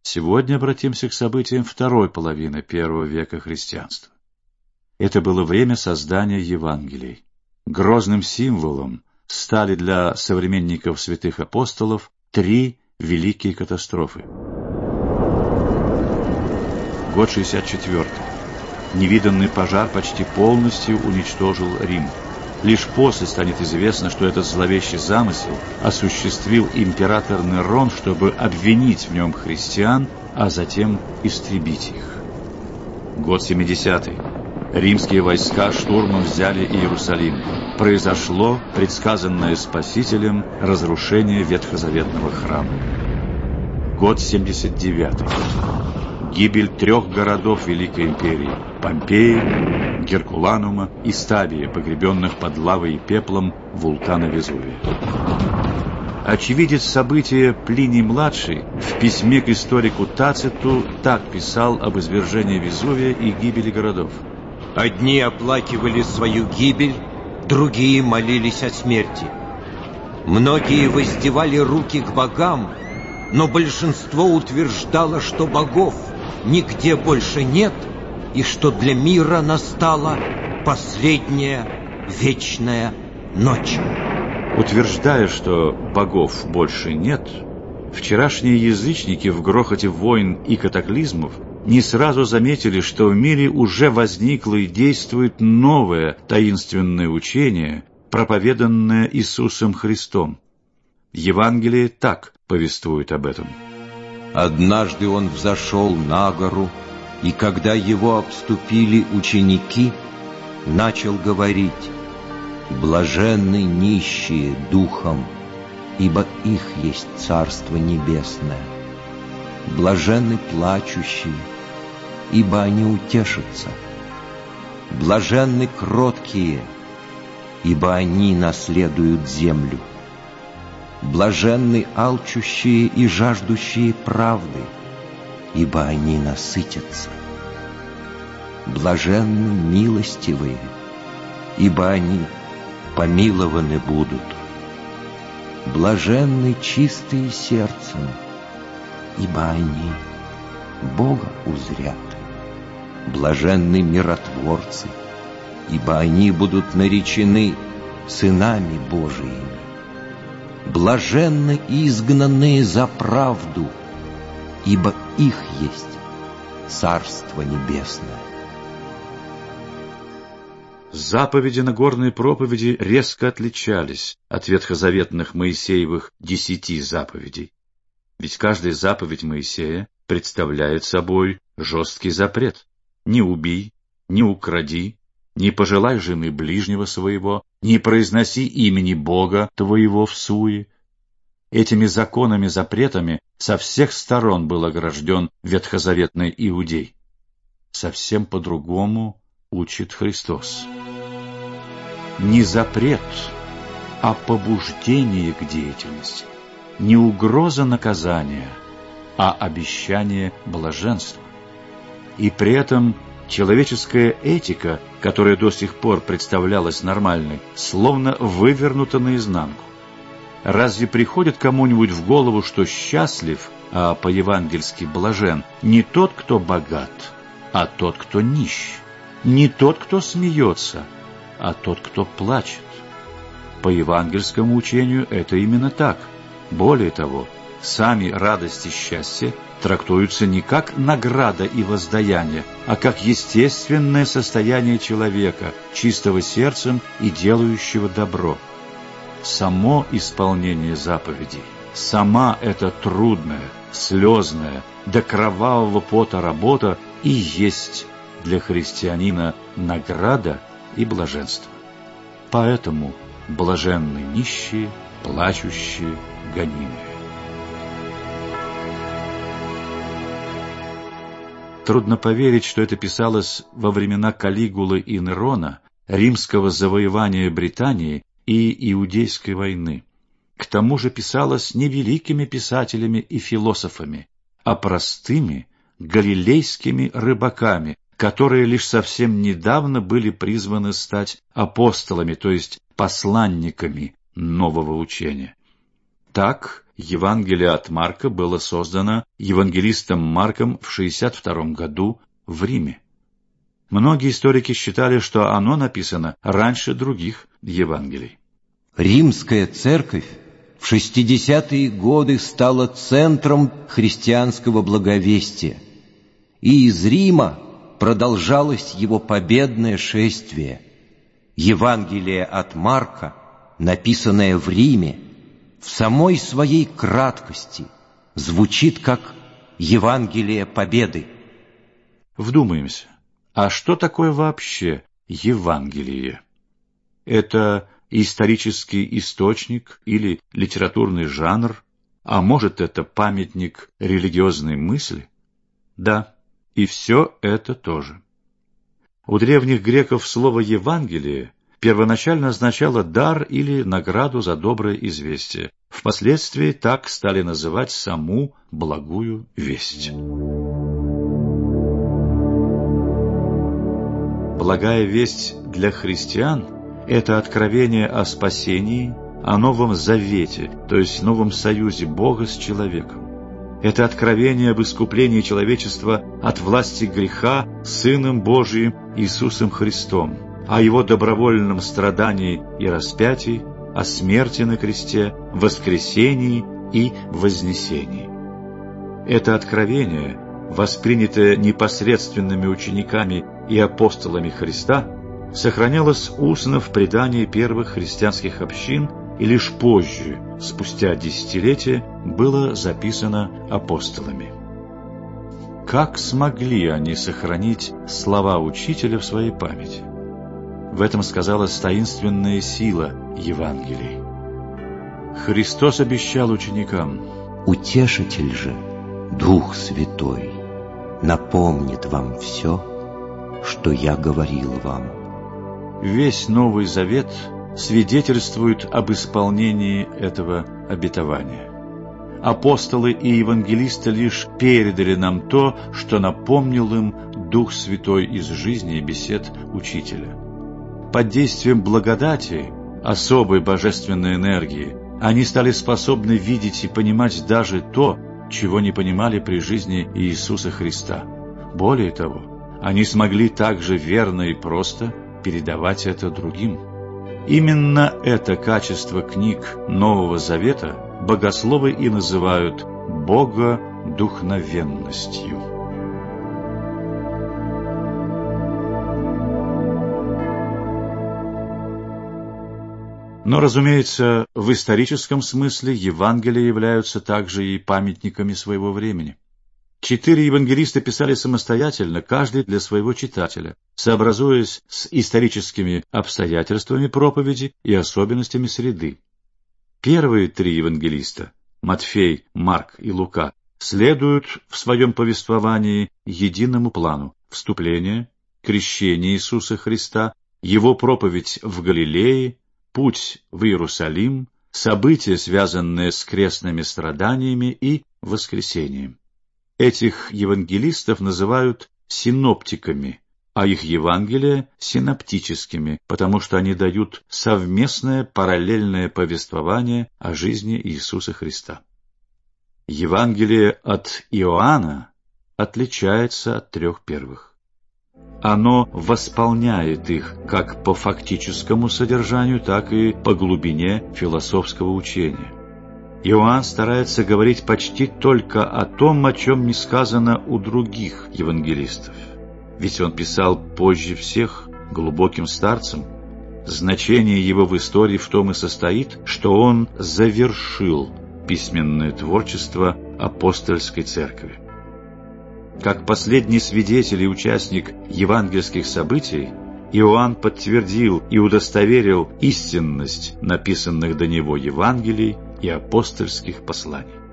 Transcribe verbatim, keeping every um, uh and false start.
Сегодня обратимся к событиям второй половины первого века христианства. Это было время создания Евангелий. Грозным символом стали для современников святых апостолов три великие катастрофы. Год шестьдесят четвёртый. Невиданный пожар почти полностью уничтожил Рим. Лишь после станет известно, что этот зловещий замысел осуществил император Нерон, чтобы обвинить в нем христиан, а затем истребить их. Год семидесятый. Римские войска штурмом взяли Иерусалим. Произошло предсказанное Спасителем разрушение ветхозаветного храма. Год семьдесят девятый. Гибель трех городов Великой империи – Помпеи, Геркуланума и Ставия, погребенных под лавой и пеплом вулкана Везувия. Очевидец события Плиний-младший в письме к историку Тациту так писал об извержении Везувия и гибели городов. «Одни оплакивали свою гибель, другие молились о смерти. Многие воздевали руки к богам, но большинство утверждало, что богов нигде больше нет, и что для мира настала последняя вечная ночь». Утверждая, что богов больше нет, вчерашние язычники в грохоте войн и катаклизмов не сразу заметили, что в мире уже возникло и действует новое таинственное учение, проповеданное Иисусом Христом. Евангелие так повествует об этом. «Однажды он взошел на гору, и когда его обступили ученики, начал говорить: блаженны нищие духом, ибо их есть Царство Небесное. Блаженны плачущие, ибо они утешатся. Блаженны кроткие, ибо они наследуют землю. Блаженны алчущие и жаждущие правды, ибо они насытятся. Блаженны милостивые, ибо они помилованы будут. Блаженны чистые сердцем, ибо они Бога узрят. Блаженны миротворцы, ибо они будут наречены сынами Божиими. Блаженны изгнанные за правду, ибо их есть Царство Небесное». Заповеди Нагорной проповеди резко отличались от ветхозаветных Моисеевых десяти заповедей. Ведь каждая заповедь Моисея представляет собой жесткий запрет: «Не убий, не укради, не пожелай жены ближнего своего, не произноси имени Бога твоего всуе». Этими законами-запретами со всех сторон был огражден ветхозаветный иудей. Совсем по-другому учит Христос. Не запрет, а побуждение к деятельности. Не угроза наказания, а обещание блаженства. И при этом человеческая этика, которая до сих пор представлялась нормальной, словно вывернута наизнанку. Разве приходит кому-нибудь в голову, что счастлив, а по-евангельски блажен, не тот, кто богат, а тот, кто нищ, не тот, кто смеется, а тот, кто плачет? По евангельскому учению это именно так. Более того, сами радость и счастье трактуются не как награда и воздаяние, а как естественное состояние человека, чистого сердцем и делающего добро. Само исполнение заповедей, сама эта трудная, слезная, до кровавого пота работа и есть для христианина награда и блаженство. Поэтому блаженны нищие, плачущие, гонимые. Трудно поверить, что это писалось во времена Калигулы и Нерона, римского завоевания Британии и Иудейской войны. К тому же писалось не великими писателями и философами, а простыми галилейскими рыбаками, которые лишь совсем недавно были призваны стать апостолами, то есть посланниками нового учения. Так Евангелие от Марка было создано евангелистом Марком в шестьдесят втором году в Риме. Многие историки считали, что оно написано раньше других Евангелий. Римская церковь в шестидесятые годы стала центром христианского благовестия, и из Рима продолжалось его победное шествие. Евангелие от Марка, написанное в Риме, в самой своей краткости звучит как Евангелие победы. Вдумаемся, а что такое вообще Евангелие? Это исторический источник или литературный жанр, а может, это памятник религиозной мысли? Да, и все это тоже. У древних греков слово «Евангелие» первоначально означало дар или награду за доброе известие. Впоследствии так стали называть саму благую весть. Благая весть для христиан – это откровение о спасении, о новом завете, то есть новом союзе Бога с человеком. Это откровение об искуплении человечества от власти греха Сыном Божиим Иисусом Христом, о Его добровольном страдании и распятии, о смерти на кресте, воскресении и вознесении. Это откровение, воспринятое непосредственными учениками и апостолами Христа, сохранялось устно в предании первых христианских общин и лишь позже, спустя десятилетия, было записано апостолами. Как смогли они сохранить слова учителя в своей памяти? В этом сказалась таинственная сила Евангелий. Христос обещал ученикам: «Утешитель же, Дух Святой, напомнит вам все, что я говорил вам». Весь Новый Завет свидетельствует об исполнении этого обетования. Апостолы и евангелисты лишь передали нам то, что напомнил им Дух Святой из жизни и бесед учителя. Под действием благодати, особой божественной энергии, они стали способны видеть и понимать даже то, чего не понимали при жизни Иисуса Христа. Более того, они смогли также верно и просто передавать это другим. Именно это качество книг Нового Завета богословы и называют богодухновенностью. Но, разумеется, в историческом смысле Евангелия являются также и памятниками своего времени. Четыре евангелиста писали самостоятельно, каждый для своего читателя, сообразуясь с историческими обстоятельствами проповеди и особенностями среды. Первые три евангелиста, Матфей, Марк и Лука, следуют в своем повествовании единому плану: вступление, крещение Иисуса Христа, Его проповедь в Галилее, путь в Иерусалим, события, связанные с крестными страданиями и воскресением. Этих евангелистов называют синоптиками, а их Евангелия — синоптическими, потому что они дают совместное параллельное повествование о жизни Иисуса Христа. Евангелие от Иоанна отличается от трех первых. Оно восполняет их как по фактическому содержанию, так и по глубине философского учения. Иоанн старается говорить почти только о том, о чем не сказано у других евангелистов. Ведь он писал позже всех, глубоким старцем. Значение его в истории в том и состоит, что он завершил письменное творчество апостольской церкви. Как последний свидетель и участник евангельских событий, Иоанн подтвердил и удостоверил истинность написанных до него Евангелий и апостольских посланий.